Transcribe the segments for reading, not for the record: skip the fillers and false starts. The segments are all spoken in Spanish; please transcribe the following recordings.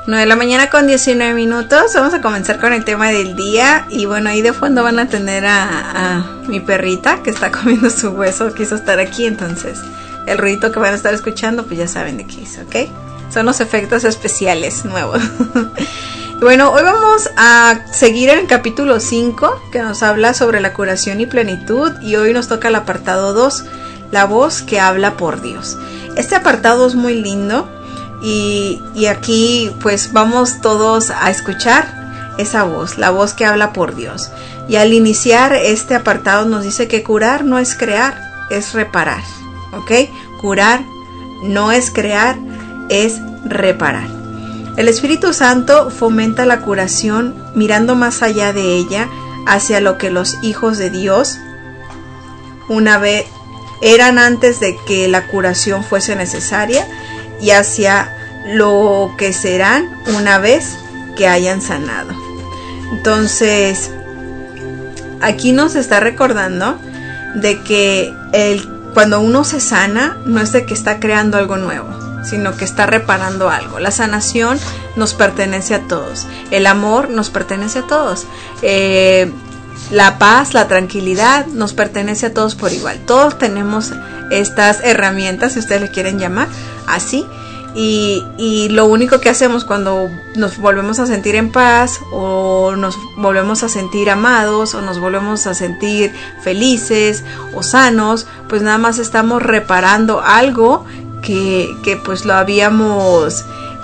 9 de la mañana con 19 minutos. Vamos a comenzar con el tema del día. Y bueno, ahí de fondo van a tener a mi perrita que está comiendo su hueso. Quiso estar aquí, entonces el ruidito que van a estar escuchando, pues ya saben de qué es, ¿ok? Son los efectos especiales nuevos. Bueno, hoy vamos a seguir en el capítulo 5, que nos habla sobre la curación y plenitud. Y hoy nos toca el apartado 2, la voz que habla por Dios. Este apartado es muy lindo. Y aquí pues vamos todos a escuchar esa voz, la voz que habla por Dios. Y al iniciar este apartado nos dice que curar no es crear, es reparar, ¿ok? Curar no es crear, es reparar. El Espíritu Santo fomenta la curación mirando más allá de ella hacia lo que los hijos de Dios una vez eran antes de que la curación fuese necesaria, y hacia lo que serán una vez que hayan sanado. Entonces, aquí nos está recordando de que cuando uno se sana, no es de que está creando algo nuevo, sino que está reparando algo. La sanación nos pertenece a todos. El amor nos pertenece a todos. La paz, la tranquilidad nos pertenece a todos por igual. Todos tenemos estas herramientas, si ustedes le quieren llamar así, y lo único que hacemos cuando nos volvemos a sentir en paz, o nos volvemos a sentir amados, o nos volvemos a sentir felices o sanos, pues nada más estamos reparando algo que pues lo habíamos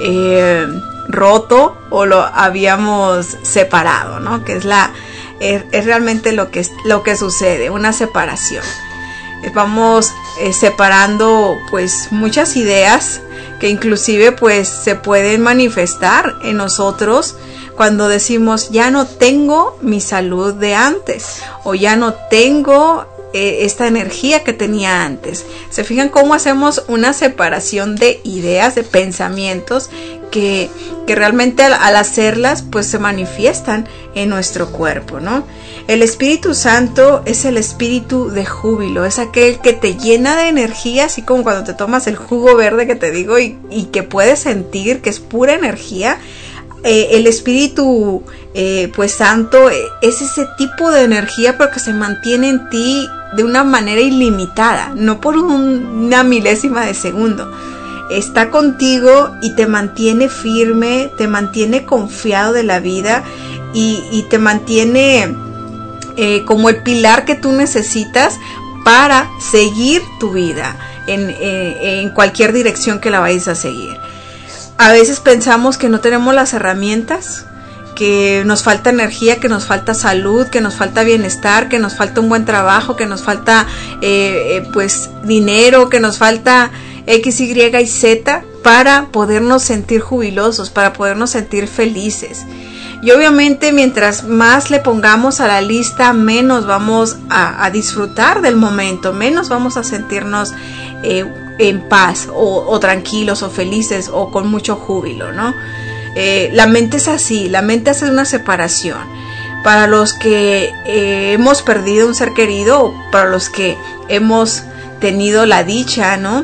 roto o lo habíamos separado, ¿no? Que es realmente lo que sucede, una separación. Vamos separando pues muchas ideas que inclusive pues se pueden manifestar en nosotros cuando decimos ya no tengo mi salud de antes, o ya no tengo esta energía que tenía antes. Se fijan cómo hacemos una separación de ideas, de pensamientos que realmente al hacerlas pues se manifiestan en nuestro cuerpo, ¿no? El Espíritu Santo es el espíritu de júbilo, es aquel que te llena de energía, así como cuando te tomas el jugo verde que te digo y que puedes sentir que es pura energía. El Espíritu pues Santo es ese tipo de energía, pero que se mantiene en ti de una manera ilimitada, no por una milésima de segundo. Está contigo y te mantiene firme, te mantiene confiado de la vida y te mantiene como el pilar que tú necesitas para seguir tu vida en cualquier dirección que la vayas a seguir. A veces pensamos que no tenemos las herramientas, que nos falta energía, que nos falta salud, que nos falta bienestar, que nos falta un buen trabajo, que nos falta pues dinero, que nos falta X, Y y Z para podernos sentir jubilosos, para podernos sentir felices. Y obviamente mientras más le pongamos a la lista, menos vamos a disfrutar del momento, menos vamos a sentirnos en paz o tranquilos o felices o con mucho júbilo, ¿no? La mente es así, la mente hace una separación. Para los que hemos perdido un ser querido, o para los que hemos tenido la dicha, ¿no?,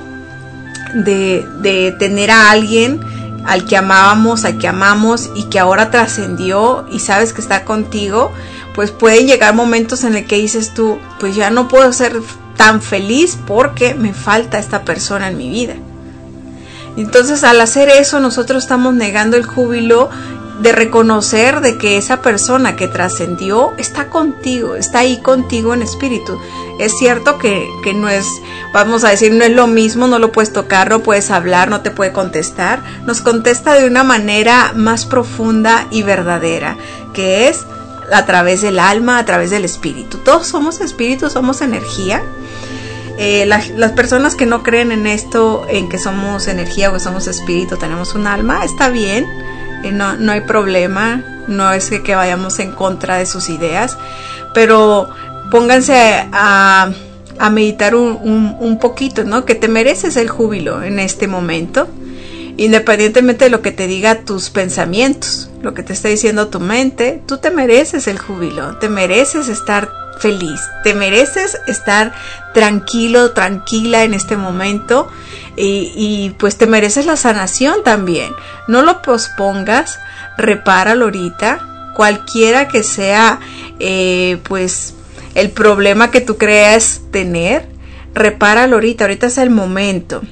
de tener a alguien al que amábamos, al que amamos y que ahora trascendió y sabes que está contigo, pues pueden llegar momentos en el que dices tú, pues ya no puedo ser tan feliz porque me falta esta persona en mi vida. Entonces, al hacer eso, nosotros estamos negando el júbilo de reconocer de que esa persona que trascendió está contigo, está ahí contigo en espíritu. Es cierto que no es, vamos a decir, no es lo mismo, no lo puedes tocar, no puedes hablar, no te puede contestar. Nos contesta de una manera más profunda y verdadera, que es a través del alma, a través del espíritu. Todos somos espíritu, somos energía. Las personas que no creen en esto, en que somos energía o que somos espíritu, tenemos un alma, está bien, no hay problema, no es que vayamos en contra de sus ideas, pero pónganse a meditar un poquito, ¿no? Que te mereces el júbilo en este momento, independientemente de lo que te diga tus pensamientos, lo que te está diciendo tu mente. Tú te mereces el júbilo, te mereces estar feliz, te mereces estar tranquilo, tranquila en este momento y pues te mereces la sanación también. No lo pospongas, repáralo ahorita, cualquiera que sea pues el problema que tú creas tener, repáralo ahorita es el momento.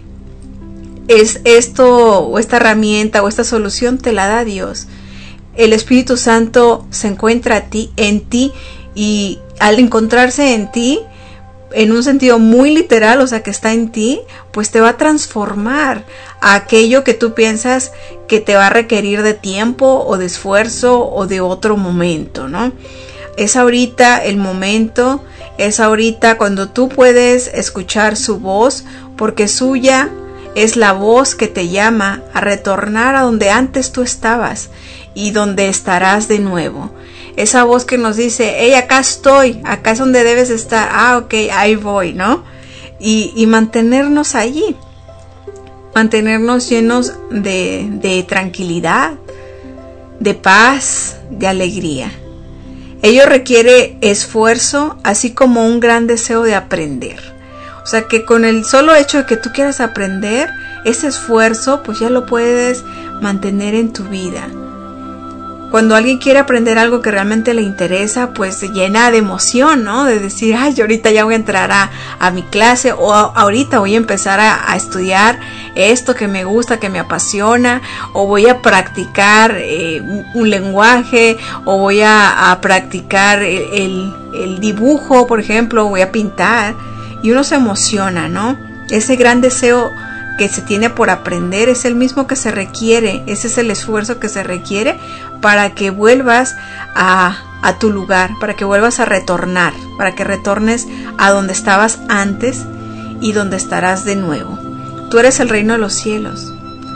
Es esto o esta herramienta o esta solución te la da Dios. El Espíritu Santo se encuentra en ti y al encontrarse en ti, en un sentido muy literal, o sea que está en ti, pues te va a transformar a aquello que tú piensas que te va a requerir de tiempo o de esfuerzo o de otro momento, ¿no? Es ahorita el momento, es ahorita cuando tú puedes escuchar su voz, porque suya es la voz que te llama a retornar a donde antes tú estabas y donde estarás de nuevo. Esa voz que nos dice, hey, acá estoy, acá es donde debes estar, ok, ahí voy, ¿no? Y mantenernos allí, mantenernos llenos de tranquilidad, de paz, de alegría. Ello requiere esfuerzo, así como un gran deseo de aprender. O sea que con el solo hecho de que tú quieras aprender, ese esfuerzo pues ya lo puedes mantener en tu vida. Cuando alguien quiere aprender algo que realmente le interesa, pues se llena de emoción, ¿no? De decir, ay, yo ahorita ya voy a entrar a mi clase, o ahorita voy a empezar a estudiar esto que me gusta, que me apasiona, o voy a practicar un lenguaje, o voy a practicar el dibujo, por ejemplo, voy a pintar, y uno se emociona, ¿no? Ese gran deseo que se tiene por aprender es el mismo que se requiere, ese es el esfuerzo que se requiere para que vuelvas a tu lugar, para que vuelvas a retornar, para que retornes a donde estabas antes y donde estarás de nuevo. Tú eres el reino de los cielos,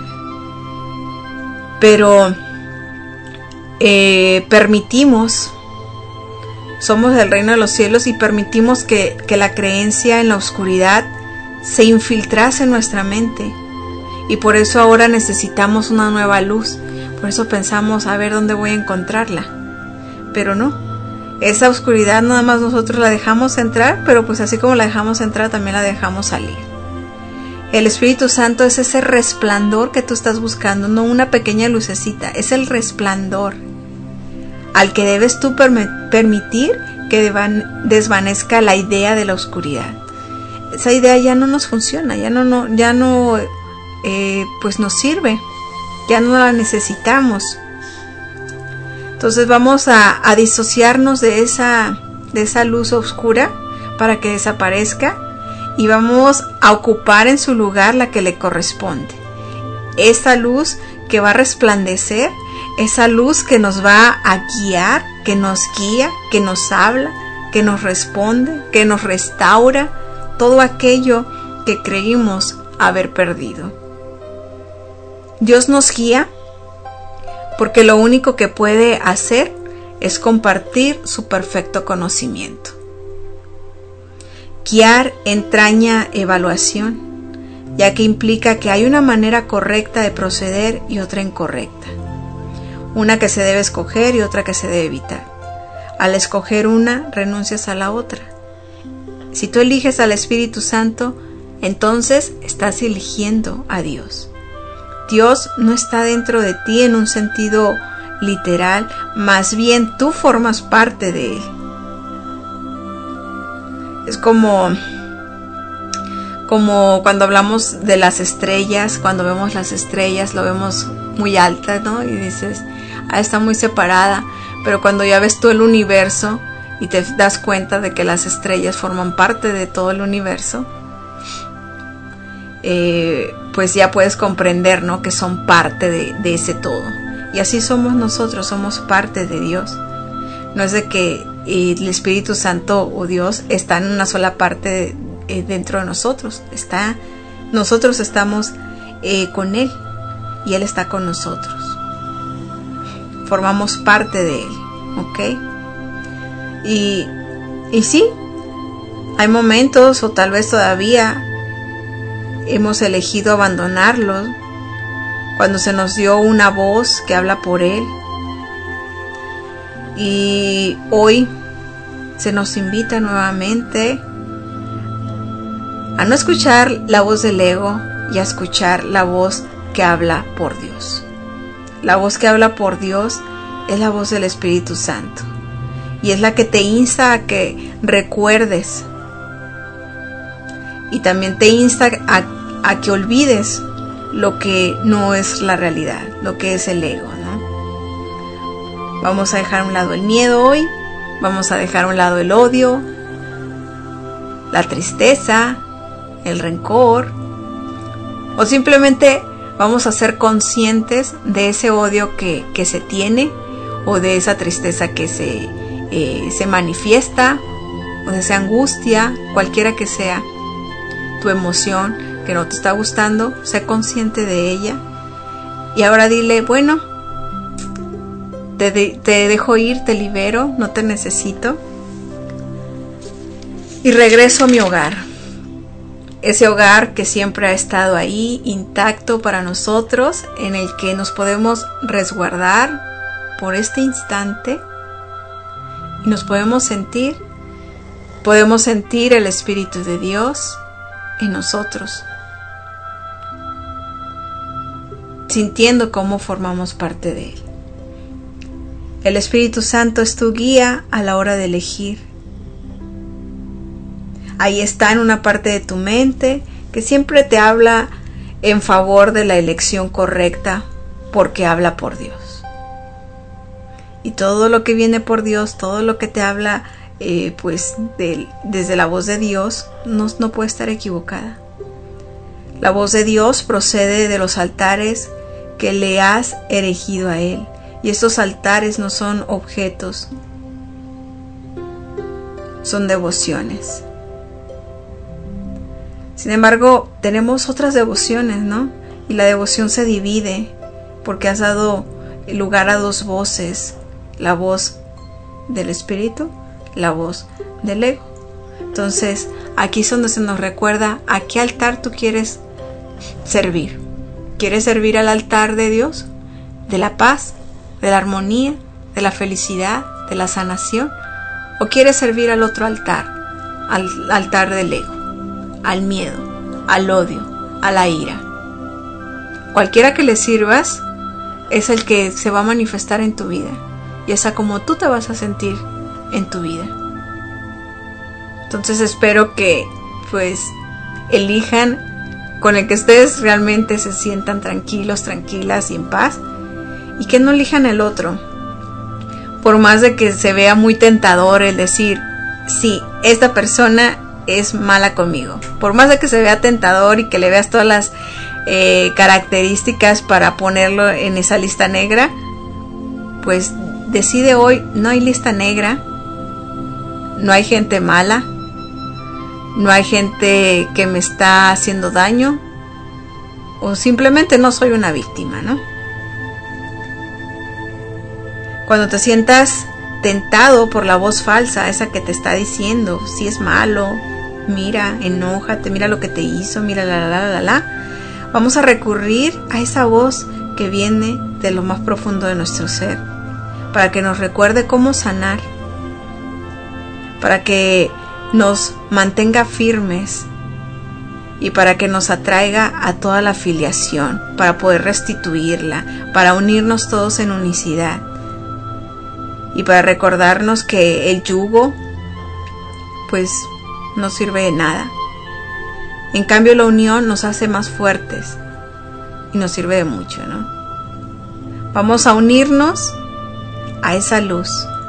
pero somos el reino de los cielos y permitimos que la creencia en la oscuridad se infiltrase en nuestra mente, y por eso ahora necesitamos una nueva luz. Por eso pensamos, a ver dónde voy a encontrarla, pero no, esa oscuridad nada más nosotros la dejamos entrar, pero pues así como la dejamos entrar también la dejamos salir. El Espíritu Santo es ese resplandor que tú estás buscando, no una pequeña lucecita, es el resplandor al que debes tú permitir que desvanezca la idea de la oscuridad. Esa idea ya no nos funciona, ya no pues nos sirve, ya no la necesitamos. Entonces vamos a disociarnos de esa luz oscura para que desaparezca, y vamos a ocupar en su lugar la que le corresponde. Esa luz que va a resplandecer, esa luz que nos va a guiar, que nos guía, que nos habla, que nos responde, que nos restaura todo aquello que creímos haber perdido. Dios nos guía porque lo único que puede hacer es compartir su perfecto conocimiento. Guiar entraña evaluación, ya que implica que hay una manera correcta de proceder y otra incorrecta. Una que se debe escoger y otra que se debe evitar. Al escoger una, renuncias a la otra. Si tú eliges al Espíritu Santo, entonces estás eligiendo a Dios. Dios no está dentro de ti en un sentido literal, más bien tú formas parte de Él. Es como cuando hablamos de las estrellas, cuando vemos las estrellas, lo vemos muy alta, ¿no? Y dices, está muy separada, pero cuando ya ves tú el universo y te das cuenta de que las estrellas forman parte de todo el universo, pues ya puedes comprender, ¿no? Que son parte de ese todo. Y así somos nosotros, somos parte de Dios. No es de que el Espíritu Santo o Dios está en una sola parte dentro de nosotros. Nosotros estamos con Él y Él está con nosotros. Formamos parte de Él, ¿ok? Y sí, hay momentos, o tal vez todavía hemos elegido abandonarlo, cuando se nos dio una voz que habla por Él. Y hoy se nos invita nuevamente a no escuchar la voz del ego y a escuchar la voz que habla por Dios. La voz que habla por Dios es la voz del Espíritu Santo y es la que te insta a que recuerdes y también te insta a que olvides lo que no es la realidad, lo que es el ego, ¿no? Vamos a dejar a un lado el miedo hoy, vamos a dejar a un lado el odio, la tristeza, el rencor, o simplemente vamos a ser conscientes de ese odio que se tiene, o de esa tristeza que se manifiesta, o de esa angustia, cualquiera que sea tu emoción que no te está gustando, sé consciente de ella. Y ahora dile, bueno, te dejo ir, te libero, no te necesito. Y regreso a mi hogar. Ese hogar que siempre ha estado ahí, intacto para nosotros, en el que nos podemos resguardar por este instante y nos podemos sentir el Espíritu de Dios en nosotros, sintiendo cómo formamos parte de Él. El Espíritu Santo es tu guía a la hora de elegir. Ahí está en una parte de tu mente que siempre te habla en favor de la elección correcta porque habla por Dios. Y todo lo que viene por Dios, todo lo que te habla desde la voz de Dios, no puede estar equivocada. La voz de Dios procede de los altares que le has erigido a Él. Y estos altares no son objetos, son devociones. Sin embargo, tenemos otras devociones, ¿no? Y la devoción se divide porque has dado lugar a dos voces, la voz del Espíritu, la voz del ego. Entonces, aquí es donde se nos recuerda a qué altar tú quieres servir. ¿Quieres servir al altar de Dios? ¿De la paz? ¿De la armonía? ¿De la felicidad? ¿De la sanación? ¿O quieres servir al otro altar? Al altar del ego, al miedo, al odio, a la ira. Cualquiera que le sirvas es el que se va a manifestar en tu vida y es a como tú te vas a sentir en tu vida. Entonces espero que elijan con el que ustedes realmente se sientan tranquilos, tranquilas y en paz, y que no elijan el otro. Por más de que se vea muy tentador el decir, sí, esta persona es mala conmigo. Por más de que se vea tentador y que le veas todas las características para ponerlo en esa lista negra, pues decide hoy, no hay lista negra, no hay gente mala, no hay gente que me está haciendo daño, o simplemente no soy una víctima, ¿no? Cuando te sientas tentado por la voz falsa, esa que te está diciendo, si es malo, mira, enójate, mira lo que te hizo, mira vamos a recurrir a esa voz que viene de lo más profundo de nuestro ser, para que nos recuerde cómo sanar, para que nos mantenga firmes y para que nos atraiga a toda la filiación, para poder restituirla, para unirnos todos en unicidad y para recordarnos que el yugo pues no sirve de nada. En cambio la unión nos hace más fuertes y nos sirve de mucho, ¿no? Vamos a unirnos a esa luz.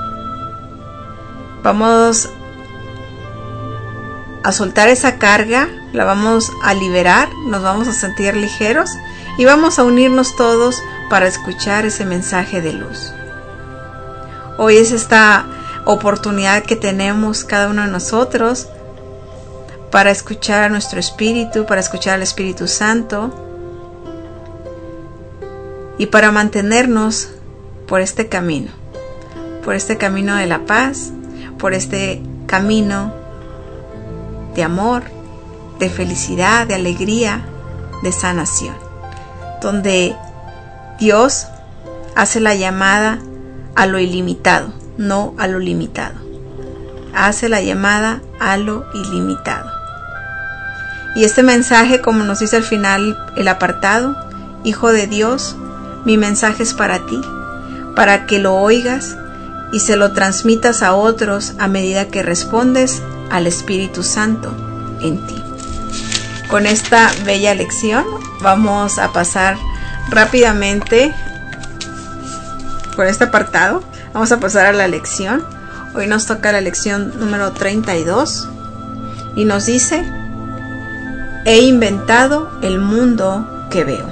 Vamos a soltar esa carga, la vamos a liberar, nos vamos a sentir ligeros y vamos a unirnos todos para escuchar ese mensaje de luz. Hoy es esta oportunidad que tenemos cada uno de nosotros para escuchar a nuestro espíritu, para escuchar al Espíritu Santo y para mantenernos por este camino de la paz, por este camino de amor, de felicidad, de alegría, de sanación, donde Dios hace la llamada a lo ilimitado, no a lo limitado. hace la llamada a lo ilimitado. Y este mensaje, como nos dice al final el apartado, Hijo de Dios, mi mensaje es para ti, para que lo oigas y se lo transmitas a otros a medida que respondes al Espíritu Santo en ti. Con esta bella lección vamos a pasar rápidamente por este apartado. Vamos a pasar a la lección. Hoy nos toca la lección número 32 y nos dice: he inventado el mundo que veo.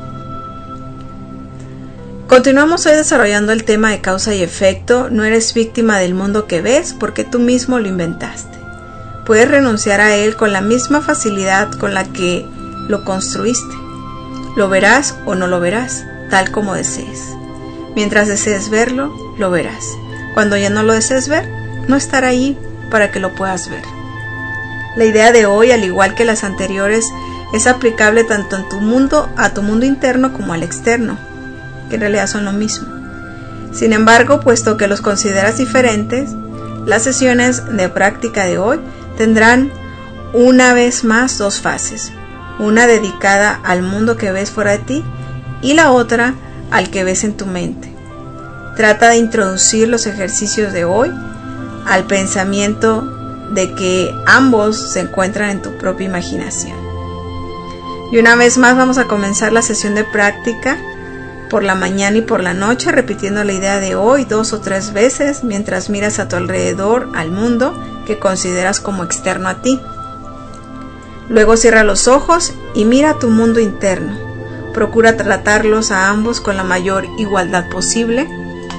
Continuamos hoy desarrollando el tema de causa y efecto. No eres víctima del mundo que ves porque tú mismo lo inventaste. Puedes renunciar a él con la misma facilidad con la que lo construiste. Lo verás o no lo verás, tal como desees. Mientras desees verlo, lo verás. Cuando ya no lo desees ver, no estará allí para que lo puedas ver. La idea de hoy, al igual que las anteriores, es aplicable tanto a tu mundo interno como al externo, que en realidad son lo mismo. Sin embargo, puesto que los consideras diferentes, las sesiones de práctica de hoy tendrán una vez más dos fases, una dedicada al mundo que ves fuera de ti y la otra al que ves en tu mente. Trata de introducir los ejercicios de hoy al pensamiento de que ambos se encuentran en tu propia imaginación. Y una vez más vamos a comenzar la sesión de práctica por la mañana y por la noche, repitiendo la idea de hoy 2 o 3 veces mientras miras a tu alrededor al mundo que consideras como externo a ti. Luego cierra los ojos y mira tu mundo interno. Procura tratarlos a ambos con la mayor igualdad posible.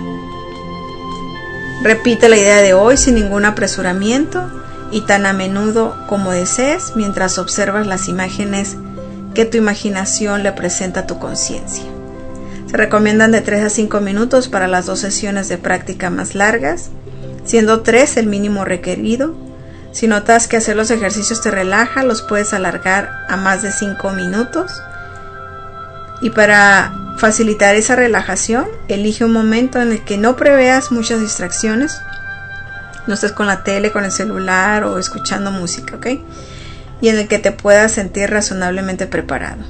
Repite la idea de hoy sin ningún apresuramiento y tan a menudo como desees mientras observas las imágenes que tu imaginación le presenta a tu conciencia. Se recomiendan de 3 a 5 minutos para las 2 sesiones de práctica más largas, siendo 3 el mínimo requerido. Si notas que hacer los ejercicios te relaja, los puedes alargar a más de 5 minutos. Y para facilitar esa relajación, elige un momento en el que no preveas muchas distracciones. No estés con la tele, con el celular o escuchando música, ¿ok? Y en el que te puedas sentir razonablemente preparado.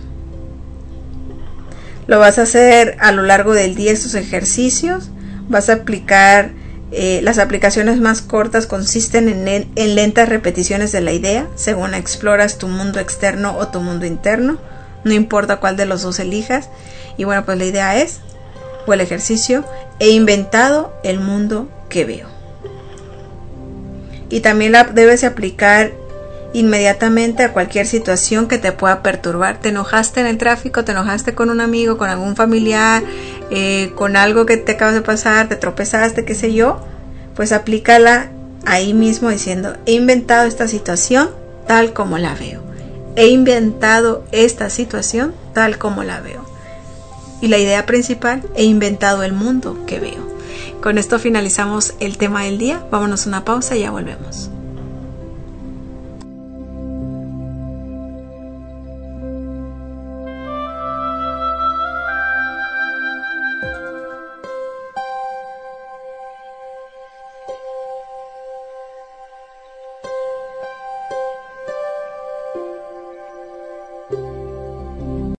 Lo vas a hacer a lo largo del día estos ejercicios. Vas a aplicar, las aplicaciones más cortas consisten en lentas repeticiones de la idea, según exploras tu mundo externo o tu mundo interno. No importa cuál de los dos elijas. Y bueno, pues la idea es, o el ejercicio, he inventado el mundo que veo. Y también la debes aplicar inmediatamente a cualquier situación que te pueda perturbar. Te enojaste en el tráfico, te enojaste con un amigo, con algún familiar, con algo que te acaba de pasar, te tropezaste, qué sé yo, pues aplícala ahí mismo diciendo: he inventado esta situación tal como la veo. He inventado esta situación tal como la veo. Y la idea principal, he inventado el mundo que veo. Con esto finalizamos el tema del día. Vámonos a una pausa y ya volvemos.